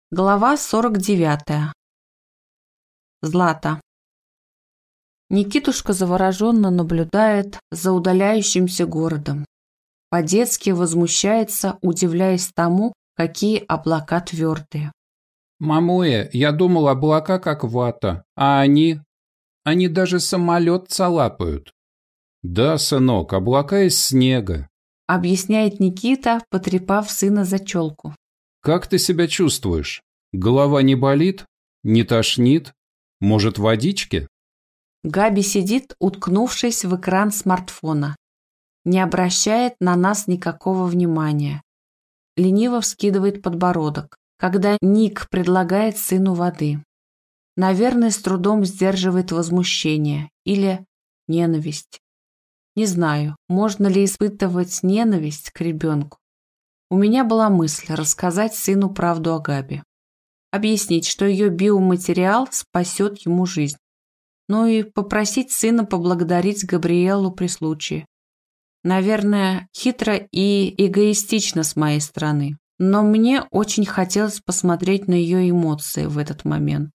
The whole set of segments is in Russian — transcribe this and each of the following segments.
Глава 49. Злата. Никитушка завороженно наблюдает за удаляющимся городом. По-детски возмущается, удивляясь тому, какие облака твердые. «Мамуя, я думал, облака как вата, а они даже самолет цалапают». «Да, сынок, облака из снега», — объясняет Никита, потрепав сына за челку. «Как ты себя чувствуешь? Голова не болит? Не тошнит? Может, водички?» Габи сидит, уткнувшись в экран смартфона. Не обращает на нас никакого внимания. Лениво вскидывает подбородок, когда Ник предлагает сыну воды. Наверное, с трудом сдерживает возмущение или ненависть. Не знаю, можно ли испытывать ненависть к ребенку. У меня была мысль рассказать сыну правду о Габи. Объяснить, что ее биоматериал спасет ему жизнь. Ну и попросить сына поблагодарить Габриэлу при случае. Наверное, хитро и эгоистично с моей стороны, но мне очень хотелось посмотреть на ее эмоции в этот момент.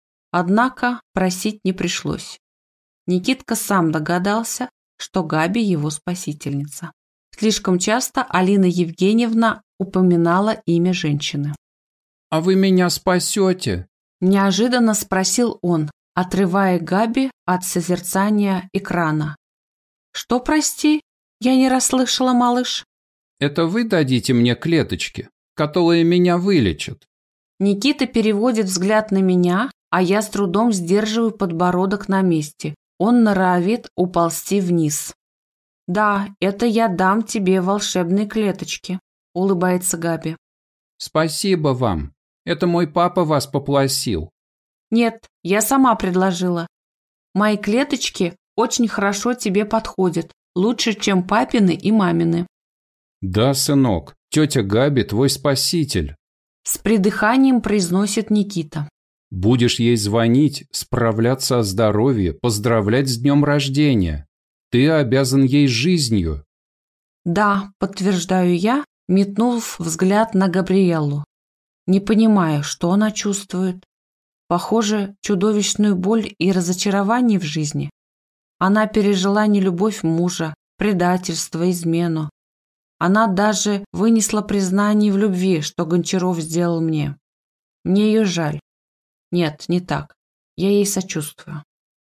Однако просить не пришлось. Никитка сам догадался, что Габи его спасительница. Слишком часто Алина Евгеньевна упоминала имя женщины. «А вы меня спасете?» – неожиданно спросил он, отрывая Габи от созерцания экрана. «Что, прости? Я не расслышала, малыш». «Это вы дадите мне клеточки, которые меня вылечат?» Никита переводит взгляд на меня, а я с трудом сдерживаю подбородок на месте. Он норовит уползти вниз. «Да, это я дам тебе волшебные клеточки», – улыбается Габи. «Спасибо вам. Это мой папа вас попросил». «Нет, я сама предложила. Мои клеточки очень хорошо тебе подходят, лучше, чем папины и мамины». «Да, сынок, тетя Габи твой спаситель», – с придыханием произносит Никита. «Будешь ей звонить, справляться о здоровье, поздравлять с днем рождения. Ты обязан ей жизнью». «Да», – подтверждаю я, метнув взгляд на Габриэлу. Не понимаю, что она чувствует. Похоже, чудовищную боль и разочарование в жизни. Она пережила нелюбовь мужа, предательство, измену. Она даже вынесла признание в любви, что Гончаров сделал мне. Мне ее жаль. Нет, не так. Я ей сочувствую.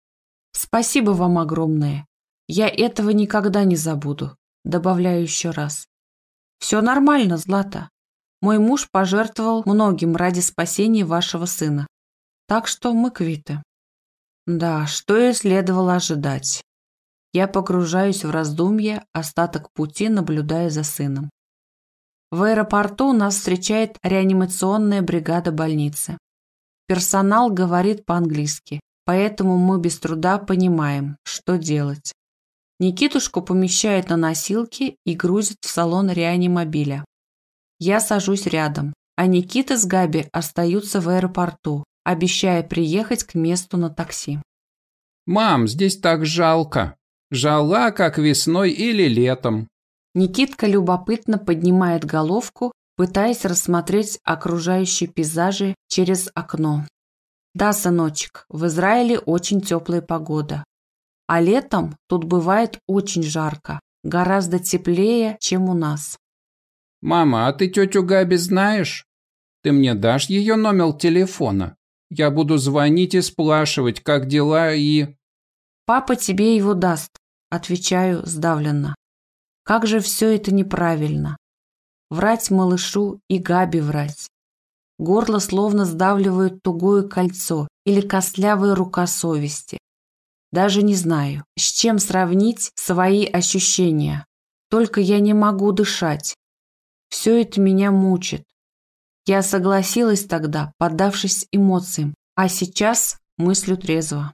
Спасибо вам огромное. Я этого никогда не забуду. Добавляю еще раз. Все нормально, Злата. Мой муж пожертвовал многим ради спасения вашего сына. Так что мы квиты. Да, что и следовало ожидать. Я погружаюсь в раздумья, остаток пути наблюдая за сыном. В аэропорту нас встречает реанимационная бригада больницы. Персонал говорит по-английски, поэтому мы без труда понимаем, что делать. Никитушку помещают на носилки и грузят в салон реанимобиля. Я сажусь рядом, а Никита с Габи остаются в аэропорту, обещая приехать к месту на такси. «Мам, здесь так жалко. Жала, как весной или летом». Никитка любопытно поднимает головку, пытаясь рассмотреть окружающие пейзажи через окно. Да, сыночек, в Израиле очень теплая погода. А летом тут бывает очень жарко, гораздо теплее, чем у нас. «Мама, а ты тетю Габи знаешь? Ты мне дашь ее номер телефона? Я буду звонить и спрашивать, как дела и...» «Папа тебе его даст», – отвечаю сдавленно. Как же все это неправильно. Врать малышу и Габи врать. Горло словно сдавливает тугое кольцо или костлявая рука совести. Даже не знаю, с чем сравнить свои ощущения. Только я не могу дышать. Все это меня мучит. Я согласилась тогда, поддавшись эмоциям, а сейчас мыслю трезво.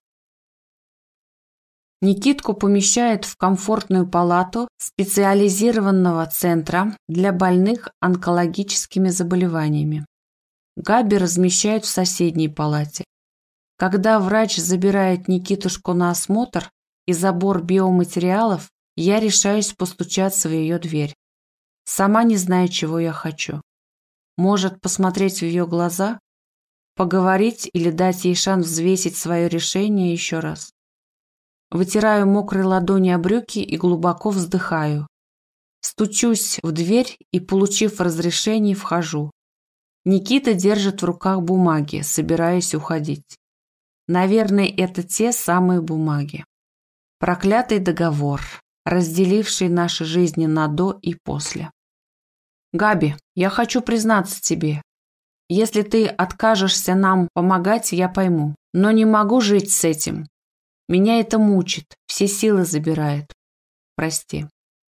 Никитку помещают в комфортную палату специализированного центра для больных онкологическими заболеваниями. Габи размещают в соседней палате. Когда врач забирает Никитушку на осмотр и забор биоматериалов, я решаюсь постучаться в ее дверь. Сама не знаю, чего я хочу. Может, посмотреть в ее глаза? Поговорить или дать ей шанс взвесить свое решение еще раз? Вытираю мокрые ладони о брюки и глубоко вздыхаю. Стучусь в дверь и, получив разрешение, вхожу. Никита держит в руках бумаги, собираясь уходить. Наверное, это те самые бумаги. Проклятый договор, разделивший наши жизни на до и после. Габи, я хочу признаться тебе. Если ты откажешься нам помогать, я пойму. Но не могу жить с этим. Меня это мучит, все силы забирает. Прости.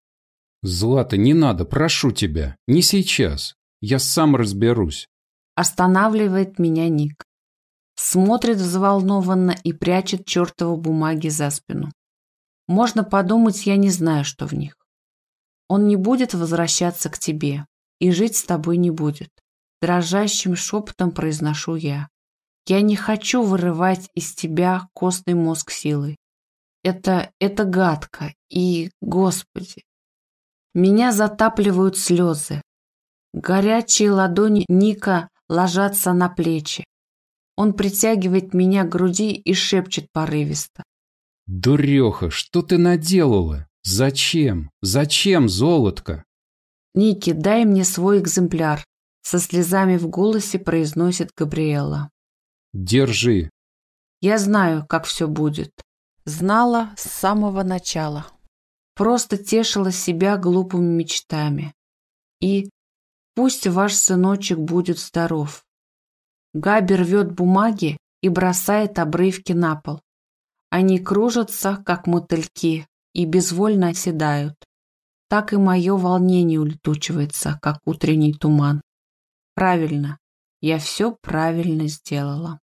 Злата, не надо, прошу тебя. Не сейчас. Я сам разберусь. Останавливает меня Ник. Смотрит взволнованно и прячет чертовы бумаги за спину. Можно подумать, я не знаю, что в них. Он не будет возвращаться к тебе и жить с тобой не будет. Дрожащим шепотом произношу я. Я не хочу вырывать из тебя костный мозг силой. Это гадко и, Господи. Меня затапливают слезы. Горячие ладони Ника ложатся на плечи. Он притягивает меня к груди и шепчет порывисто. Дуреха, что ты наделала? Зачем? Зачем, золотко? Ники, дай мне свой экземпляр. Со слезами в голосе произносит Габриэла. Держи. Я знаю, как все будет. Знала с самого начала. Просто тешила себя глупыми мечтами. И пусть ваш сыночек будет здоров. Габи рвет бумаги и бросает обрывки на пол. Они кружатся, как мотыльки, и безвольно оседают. Так и мое волнение улетучивается, как утренний туман. Правильно, я все правильно сделала.